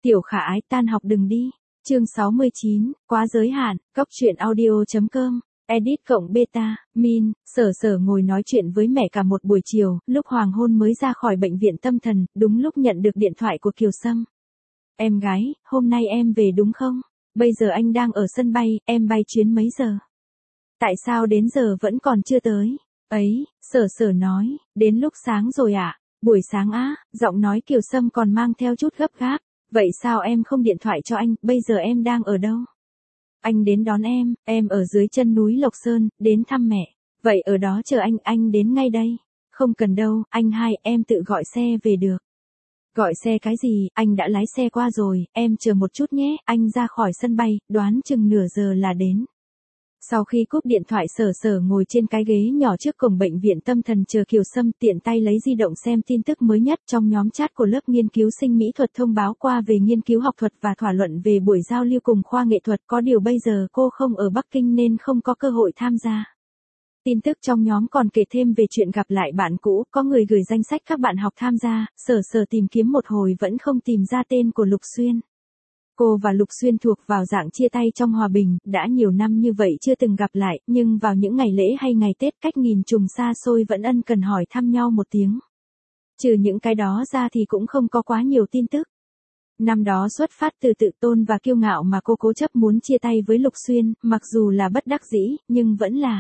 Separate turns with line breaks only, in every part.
Tiểu Khả Ái tan học đừng đi. Chương 69, quá giới hạn, cóc truyện audio.com. Edit cộng beta, min, Sở ngồi nói chuyện với mẹ cả một buổi chiều, lúc hoàng hôn mới ra khỏi bệnh viện tâm thần, đúng lúc nhận được điện thoại của Kiều Sâm. Em gái, hôm nay em về đúng không? Bây giờ anh đang ở sân bay, em bay chuyến mấy giờ? Tại sao đến giờ vẫn còn chưa tới? Ấy, Sở nói, đến lúc sáng rồi ạ. Buổi sáng á, giọng nói Kiều Sâm còn mang theo chút gấp gáp. Vậy sao em không điện thoại cho anh, bây giờ em đang ở đâu? Anh đến đón em ở dưới chân núi Lộc Sơn, đến thăm mẹ. Vậy ở đó chờ anh đến ngay đây. Không cần đâu, anh hai, em tự gọi xe về được. Gọi xe cái gì, anh đã lái xe qua rồi, em chờ một chút nhé, anh ra khỏi sân bay, đoán chừng nửa giờ là đến. Sau khi cúp điện thoại Sở ngồi trên cái ghế nhỏ trước cổng bệnh viện tâm thần chờ Kiều Sâm tiện tay lấy di động xem tin tức mới nhất trong nhóm chat của lớp nghiên cứu sinh mỹ thuật thông báo qua về nghiên cứu học thuật và thảo luận về buổi giao lưu cùng khoa nghệ thuật, có điều bây giờ cô không ở Bắc Kinh nên không có cơ hội tham gia. Tin tức trong nhóm còn kể thêm về chuyện gặp lại bạn cũ, có người gửi danh sách các bạn học tham gia, Sở tìm kiếm một hồi vẫn không tìm ra tên của Lục Xuyên. Cô và Lục Xuyên thuộc vào dạng chia tay trong hòa bình, đã nhiều năm như vậy chưa từng gặp lại, nhưng vào những ngày lễ hay ngày Tết cách nghìn trùng xa xôi vẫn ân cần hỏi thăm nhau một tiếng. Trừ những cái đó ra thì cũng không có quá nhiều tin tức. Năm đó xuất phát từ tự tôn và kiêu ngạo mà cô cố chấp muốn chia tay với Lục Xuyên, mặc dù là bất đắc dĩ, nhưng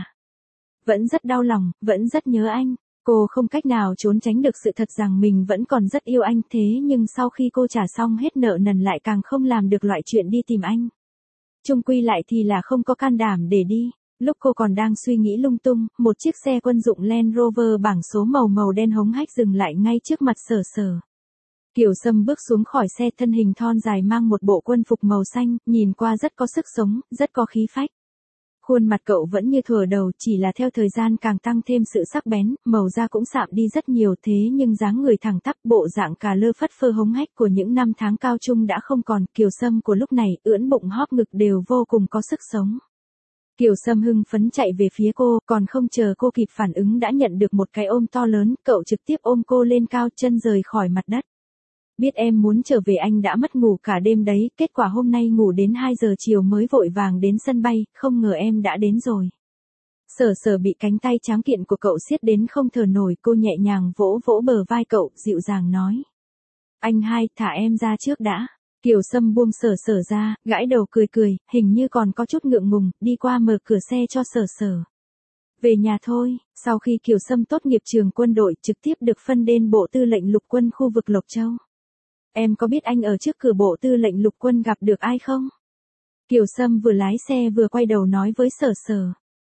vẫn rất đau lòng, vẫn rất nhớ anh. Cô không cách nào trốn tránh được sự thật rằng mình vẫn còn rất yêu anh, thế nhưng sau khi cô trả xong hết nợ nần lại càng không làm được loại chuyện đi tìm anh. Chung quy lại thì là không có can đảm để đi. Lúc cô còn đang suy nghĩ lung tung, một chiếc xe quân dụng Land Rover bảng số màu đen hống hách dừng lại ngay trước mặt Sở. Kiều Sâm bước xuống khỏi xe, thân hình thon dài mang một bộ quân phục màu xanh, nhìn qua rất có sức sống, rất có khí phách. Khuôn mặt cậu vẫn như thuở đầu, chỉ là theo thời gian càng tăng thêm sự sắc bén, màu da cũng sạm đi rất nhiều, thế nhưng dáng người thẳng tắp, bộ dạng cà lơ phất phơ hống hách của những năm tháng cao trung đã không còn. Kiều Sâm của lúc này, ưỡn bụng hóp ngực đều vô cùng có sức sống. Kiều Sâm hưng phấn chạy về phía cô, còn không chờ cô kịp phản ứng đã nhận được một cái ôm to lớn, cậu trực tiếp ôm cô lên cao, chân rời khỏi mặt đất. Biết em muốn trở về anh đã mất ngủ cả đêm đấy, kết quả hôm nay ngủ đến 2 giờ chiều mới vội vàng đến sân bay, không ngờ em đã đến rồi. Sở bị cánh tay tráng kiện của cậu siết đến không thở nổi, cô nhẹ nhàng vỗ bờ vai cậu, dịu dàng nói. Anh hai, thả em ra trước đã. Kiều Sâm buông Sở ra, gãi đầu cười, hình như còn có chút ngượng ngùng, đi qua mở cửa xe cho Sở. Về nhà thôi. Sau khi Kiều Sâm tốt nghiệp trường quân đội, trực tiếp được phân đến Bộ Tư lệnh Lục quân khu vực Lộc Châu. Em có biết anh ở trước cửa Bộ Tư lệnh Lục quân gặp được ai không? Kiều Sâm vừa lái xe vừa quay đầu nói với Sở.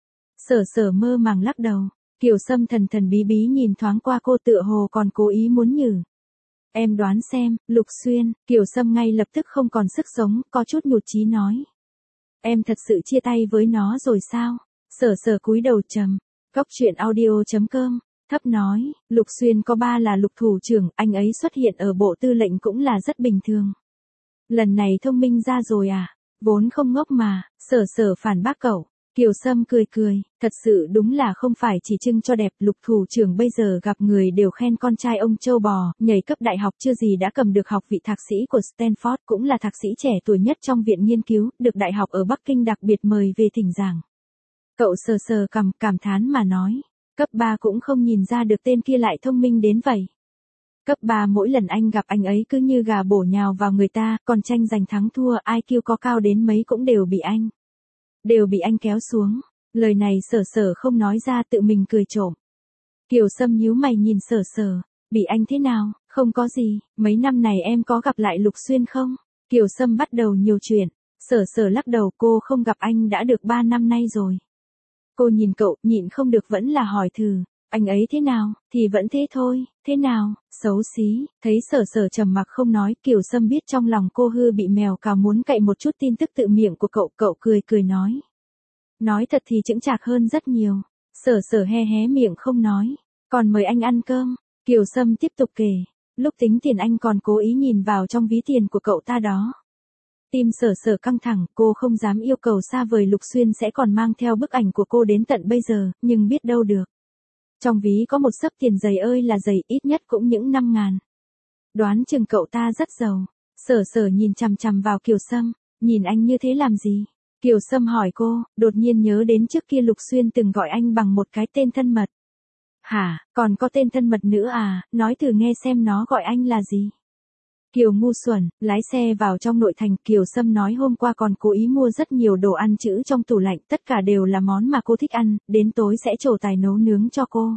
Sở mơ màng lắc đầu. Kiều Sâm thần bí nhìn thoáng qua cô, tựa hồ còn cố ý muốn nhử. Em đoán xem, Lục Xuyên. Kiều Sâm ngay lập tức không còn sức sống, có chút nhụt chí nói. Em thật sự chia tay với nó rồi sao? Sở cúi đầu trầm. Cóc truyện audio.com. Thấp nói, Lục Xuyên có ba là Lục thủ trưởng, anh ấy xuất hiện ở Bộ Tư lệnh cũng là rất bình thường. Lần này thông minh ra rồi à? Vốn không ngốc mà. Sở phản bác cậu. Kiều Sâm cười, thật sự đúng là không phải chỉ trưng cho đẹp. Lục thủ trưởng bây giờ gặp người đều khen con trai ông trâu bò, nhảy cấp đại học chưa gì đã cầm được học vị thạc sĩ của Stanford, cũng là thạc sĩ trẻ tuổi nhất trong viện nghiên cứu, được đại học ở Bắc Kinh đặc biệt mời về thỉnh giảng. Cậu Sở cảm thán mà nói. Cấp 3 cũng không nhìn ra được tên kia lại thông minh đến vậy. Cấp 3 mỗi lần anh gặp anh ấy cứ như gà bổ nhào vào người ta, còn tranh giành thắng thua, IQ có cao đến mấy cũng đều bị anh kéo xuống. Lời này Sở không nói ra, tự mình cười trộm. Kiều Sâm nhíu mày nhìn Sở. Bị anh thế nào? Không có gì, mấy năm này em có gặp lại Lục Xuyên không? Kiều Sâm bắt đầu nhiều chuyện. Sở lắc đầu, cô không gặp anh đã được 3 năm nay rồi. Cô nhìn cậu, nhịn không được vẫn là hỏi thử, anh ấy thế nào? Thì vẫn thế thôi. Thế nào? Xấu xí. Thấy Sở trầm mặc không nói, Kiều Sâm biết trong lòng cô hư bị mèo cào, muốn cậy một chút tin tức tự miệng của cậu cười nói. Nói thật thì chững chạc hơn rất nhiều. Sở hé miệng không nói. Còn mời anh ăn cơm. Kiều Sâm tiếp tục kể. Lúc tính tiền anh còn cố ý nhìn vào trong ví tiền của cậu ta đó. Tim Sở căng thẳng, cô không dám yêu cầu xa vời Lục Xuyên sẽ còn mang theo bức ảnh của cô đến tận bây giờ, nhưng biết đâu được. Trong ví có một xấp tiền dày ơi là dày, ít nhất cũng những 5.000. Đoán chừng cậu ta rất giàu. Sở Sở nhìn chằm chằm vào Kiều Sâm, nhìn anh như thế làm gì? Kiều Sâm hỏi cô, đột nhiên nhớ đến trước kia Lục Xuyên từng gọi anh bằng một cái tên thân mật. Hả, còn có tên thân mật nữa à, nói thử nghe xem nó gọi anh là gì? Kiều ngu xuẩn, lái xe vào trong nội thành. Kiều Sâm nói hôm qua còn cố ý mua rất nhiều đồ ăn trữ trong tủ lạnh, tất cả đều là món mà cô thích ăn, đến tối sẽ trổ tài nấu nướng cho cô.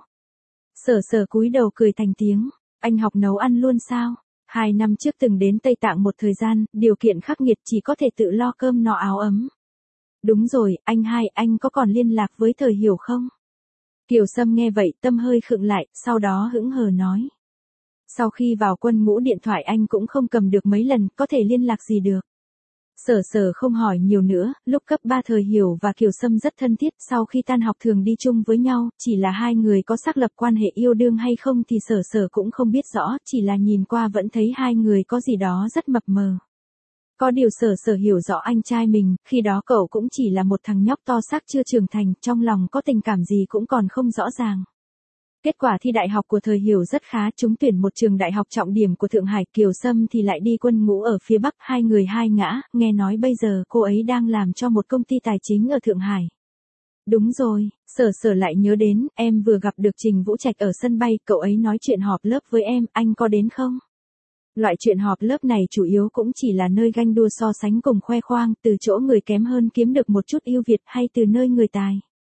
Sở Sở cúi đầu cười thành tiếng, anh học nấu ăn luôn sao? 2 năm trước từng đến Tây Tạng một thời gian, điều kiện khắc nghiệt chỉ có thể tự lo cơm no áo ấm. Đúng rồi, anh có còn liên lạc với Thời Hiểu không? Kiều Sâm nghe vậy tâm hơi khựng lại, sau đó hững hờ nói. Sau khi vào quân ngũ điện thoại anh cũng không cầm được mấy lần, có thể liên lạc gì được. Sở Sở không hỏi nhiều nữa, lúc cấp 3 Thời Hiểu và Kiều Sâm rất thân thiết, sau khi tan học thường đi chung với nhau, chỉ là hai người có xác lập quan hệ yêu đương hay không thì Sở Sở cũng không biết rõ, chỉ là nhìn qua vẫn thấy hai người có gì đó rất mập mờ. Có điều Sở Sở hiểu rõ anh trai mình, khi đó cậu cũng chỉ là một thằng nhóc to xác chưa trưởng thành, trong lòng có tình cảm gì cũng còn không rõ ràng. Kết quả thi đại học của Thời Hiểu rất khá, trúng tuyển một trường đại học trọng điểm của Thượng Hải. Kiều Sâm thì lại đi quân ngũ ở phía Bắc, hai người hai ngã, nghe nói bây giờ cô ấy đang làm cho một công ty tài chính ở Thượng Hải. Đúng rồi, Sở Sở lại nhớ đến, em vừa gặp được Trình Vũ Trạch ở sân bay, cậu ấy nói chuyện họp lớp với em, anh có đến không? Loại chuyện họp lớp này chủ yếu cũng chỉ là nơi ganh đua so sánh cùng khoe khoang, từ chỗ người kém hơn kiếm được một chút ưu việt hay từ nơi người tài.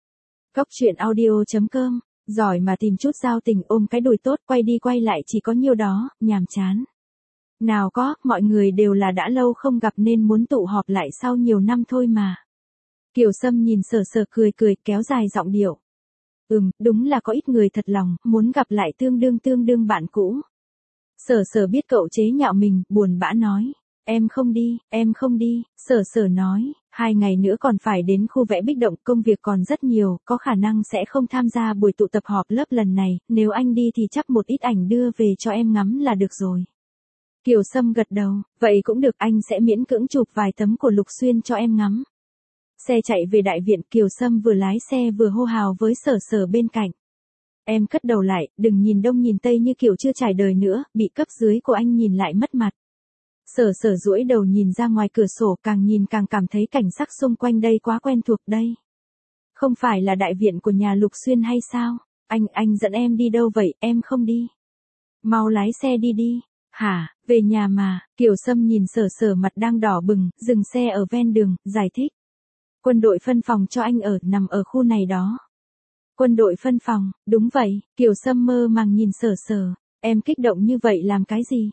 Góc truyện audio.com, giỏi mà tìm chút giao tình ôm cái đùi tốt, quay đi quay lại chỉ có nhiêu đó, nhàm chán. Nào có, mọi người đều là đã lâu không gặp nên muốn tụ họp lại sau nhiều năm thôi mà. Kiều Sâm nhìn Sở Sở cười cười, kéo dài giọng điệu. Đúng là có ít người thật lòng, muốn gặp lại tương đương bạn cũ. Sở Sở biết cậu chế nhạo mình, buồn bã nói. Em không đi, Sở Sở nói, 2 ngày nữa còn phải đến khu vẽ Bích Động, công việc còn rất nhiều, có khả năng sẽ không tham gia buổi tụ tập họp lớp lần này, nếu anh đi thì chắc một ít ảnh đưa về cho em ngắm là được rồi. Kiều Sâm gật đầu, vậy cũng được, anh sẽ miễn cưỡng chụp vài tấm của Lục Xuyên cho em ngắm. Xe chạy về đại viện, Kiều Sâm vừa lái xe vừa hô hào với Sở Sở bên cạnh. Em cất đầu lại, đừng nhìn đông nhìn tây như kiểu chưa trải đời nữa, bị cấp dưới của anh nhìn lại mất mặt. Sở Sở duỗi đầu nhìn ra ngoài cửa sổ, càng nhìn càng cảm thấy cảnh sắc xung quanh đây quá quen thuộc đây. Không phải là đại viện của nhà Lục Xuyên hay sao? Anh dẫn em đi đâu vậy, em không đi. Mau lái xe đi. Hả, về nhà mà. Kiều Sâm nhìn Sở Sở mặt đang đỏ bừng, dừng xe ở ven đường, giải thích. Quân đội phân phòng cho anh ở, nằm ở khu này đó. Quân đội phân phòng, đúng vậy. Kiều Sâm mơ màng nhìn Sở Sở. Em kích động như vậy làm cái gì?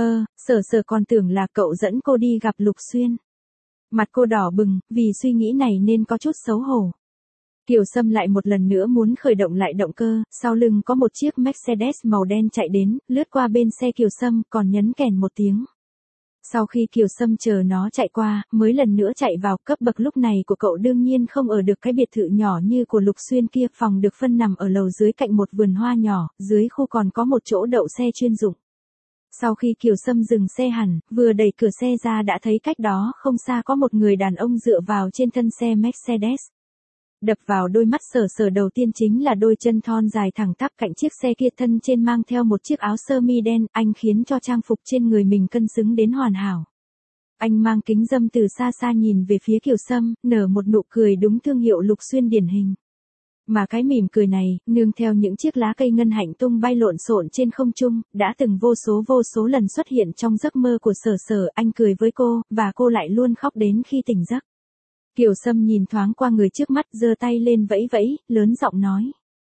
Sở Sở còn tưởng là cậu dẫn cô đi gặp Lục Xuyên. Mặt cô đỏ bừng, vì suy nghĩ này nên có chút xấu hổ. Kiều Sâm lại một lần nữa muốn khởi động lại động cơ, sau lưng có một chiếc Mercedes màu đen chạy đến, lướt qua bên xe Kiều Sâm, còn nhấn kèn một tiếng. Sau khi Kiều Sâm chờ nó chạy qua, mới lần nữa chạy vào. Cấp bậc lúc này của cậu đương nhiên không ở được cái biệt thự nhỏ như của Lục Xuyên kia, phòng được phân nằm ở lầu dưới cạnh một vườn hoa nhỏ, dưới khu còn có một chỗ đậu xe chuyên dụng. Sau khi Kiều Sâm dừng xe hẳn, vừa đẩy cửa xe ra đã thấy cách đó không xa có một người đàn ông dựa vào trên thân xe Mercedes. Đập vào đôi mắt Sở Sở đầu tiên chính là đôi chân thon dài thẳng tắp cạnh chiếc xe kia, thân trên mang theo một chiếc áo sơ mi đen, anh khiến cho trang phục trên người mình cân xứng đến hoàn hảo. Anh mang kính râm từ xa xa nhìn về phía Kiều Sâm, nở một nụ cười đúng thương hiệu Lục Xuyên điển hình. Mà cái mỉm cười này, nương theo những chiếc lá cây ngân hạnh tung bay lộn xộn trên không trung, đã từng vô số lần xuất hiện trong giấc mơ của Sở Sở. Anh cười với cô, và cô lại luôn khóc đến khi tỉnh giấc. Kiều Sâm nhìn thoáng qua người trước mắt, giơ tay lên vẫy vẫy, lớn giọng nói.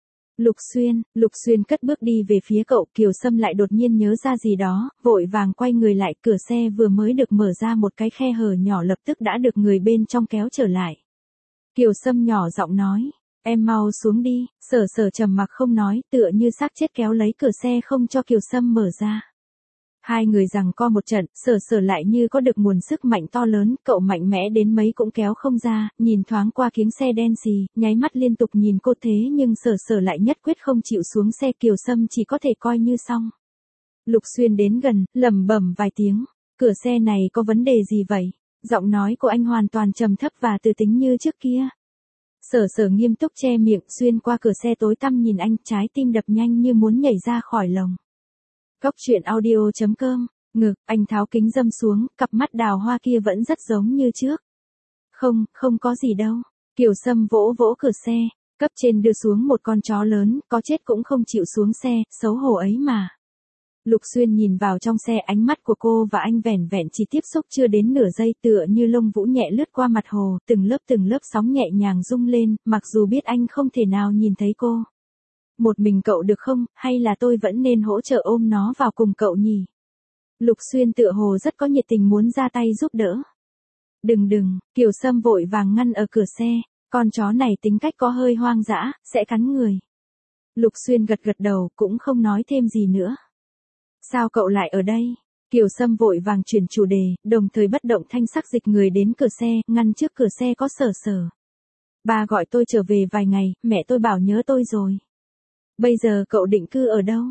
Lục Xuyên cất bước đi về phía cậu. Kiều Sâm lại đột nhiên nhớ ra gì đó, vội vàng quay người lại, cửa xe vừa mới được mở ra một cái khe hở nhỏ lập tức đã được người bên trong kéo trở lại. Kiều Sâm nhỏ giọng nói. Em mau xuống đi. Sở Sở trầm mặc không nói, tựa như xác chết kéo lấy cửa xe không cho Kiều Sâm mở ra. Hai người giằng co một trận, Sở Sở lại như có được nguồn sức mạnh to lớn, cậu mạnh mẽ đến mấy cũng kéo không ra, nhìn thoáng qua kiếng xe đen xì, nháy mắt liên tục nhìn cô, thế nhưng Sở Sở lại nhất quyết không chịu xuống xe. Kiều Sâm chỉ có thể coi như xong. Lục Xuyên đến gần, lẩm bẩm vài tiếng, cửa xe này có vấn đề gì vậy? Giọng nói của anh hoàn toàn trầm thấp và từ tính như trước kia. Sở Sở nghiêm túc che miệng, xuyên qua cửa xe tối tăm nhìn anh, trái tim đập nhanh như muốn nhảy ra khỏi lồng. Góc truyện audio.com Ngực, anh tháo kính râm xuống, cặp mắt đào hoa kia vẫn rất giống như trước. Không, không có gì đâu. Kiều Sâm vỗ vỗ cửa xe, cấp trên đưa xuống một con chó lớn, có chết cũng không chịu xuống xe, xấu hổ ấy mà. Lục Xuyên nhìn vào trong xe, ánh mắt của cô và anh vẻn vẹn chỉ tiếp xúc chưa đến nửa giây, tựa như lông vũ nhẹ lướt qua mặt hồ, từng lớp sóng nhẹ nhàng rung lên, mặc dù biết anh không thể nào nhìn thấy cô. Một mình cậu được không, hay là tôi vẫn nên hỗ trợ ôm nó vào cùng cậu nhỉ? Lục Xuyên tựa hồ rất có nhiệt tình muốn ra tay giúp đỡ. Đừng, Kiều Sâm vội vàng ngăn ở cửa xe, con chó này tính cách có hơi hoang dã, sẽ cắn người. Lục Xuyên gật đầu, cũng không nói thêm gì nữa. Sao cậu lại ở đây? Kiều Sâm vội vàng chuyển chủ đề, đồng thời bất động thanh sắc dịch người đến cửa xe, ngăn trước cửa xe có Sở. Ba gọi tôi trở về vài ngày, mẹ tôi bảo nhớ tôi rồi. Bây giờ cậu định cư ở đâu?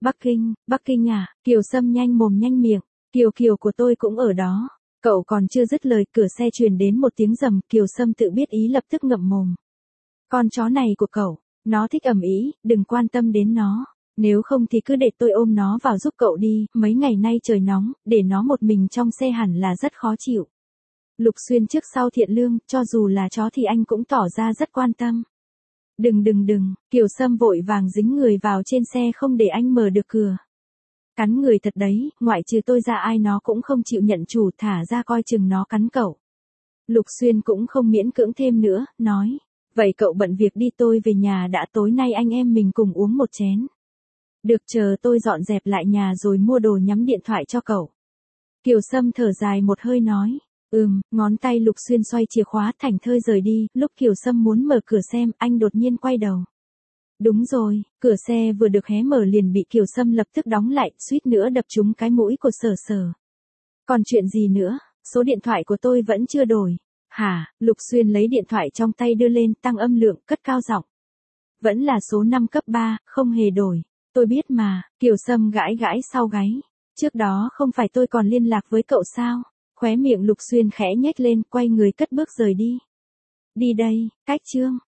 Bắc Kinh à? Kiều Sâm nhanh mồm nhanh miệng, Kiều của tôi cũng ở đó. Cậu còn chưa dứt lời, cửa xe truyền đến một tiếng rầm, Kiều Sâm tự biết ý lập tức ngậm mồm. Con chó này của cậu, nó thích ầm ĩ, đừng quan tâm đến nó. Nếu không thì cứ để tôi ôm nó vào giúp cậu đi, mấy ngày nay trời nóng, để nó một mình trong xe hẳn là rất khó chịu. Lục Xuyên trước sau thiện lương, cho dù là chó thì anh cũng tỏ ra rất quan tâm. Đừng, Kiều Sâm vội vàng dính người vào trên xe không để anh mở được cửa. Cắn người thật đấy, ngoại trừ tôi ra ai nó cũng không chịu nhận chủ, thả ra coi chừng nó cắn cậu. Lục Xuyên cũng không miễn cưỡng thêm nữa, nói, vậy cậu bận việc đi, tôi về nhà đã, tối nay anh em mình cùng uống một chén. Được, chờ tôi dọn dẹp lại nhà rồi mua đồ nhắm điện thoại cho cậu. Kiều Sâm thở dài một hơi nói, ngón tay Lục Xuyên xoay chìa khóa thảnh thơi rời đi, lúc Kiều Sâm muốn mở cửa xem, anh đột nhiên quay đầu. Đúng rồi, cửa xe vừa được hé mở liền bị Kiều Sâm lập tức đóng lại, suýt nữa đập trúng cái mũi của Sở. Còn chuyện gì nữa, số điện thoại của tôi vẫn chưa đổi. Hả? Lục Xuyên lấy điện thoại trong tay đưa lên, tăng âm lượng, cất cao giọng. Vẫn là số 5 cấp 3, không hề đổi. Tôi biết mà, Kiều Sâm gãi sau gáy. Trước đó không phải tôi còn liên lạc với cậu sao? Khóe miệng Lục Xuyên khẽ nhếch lên, quay người cất bước rời đi. Đi đây, cách chương.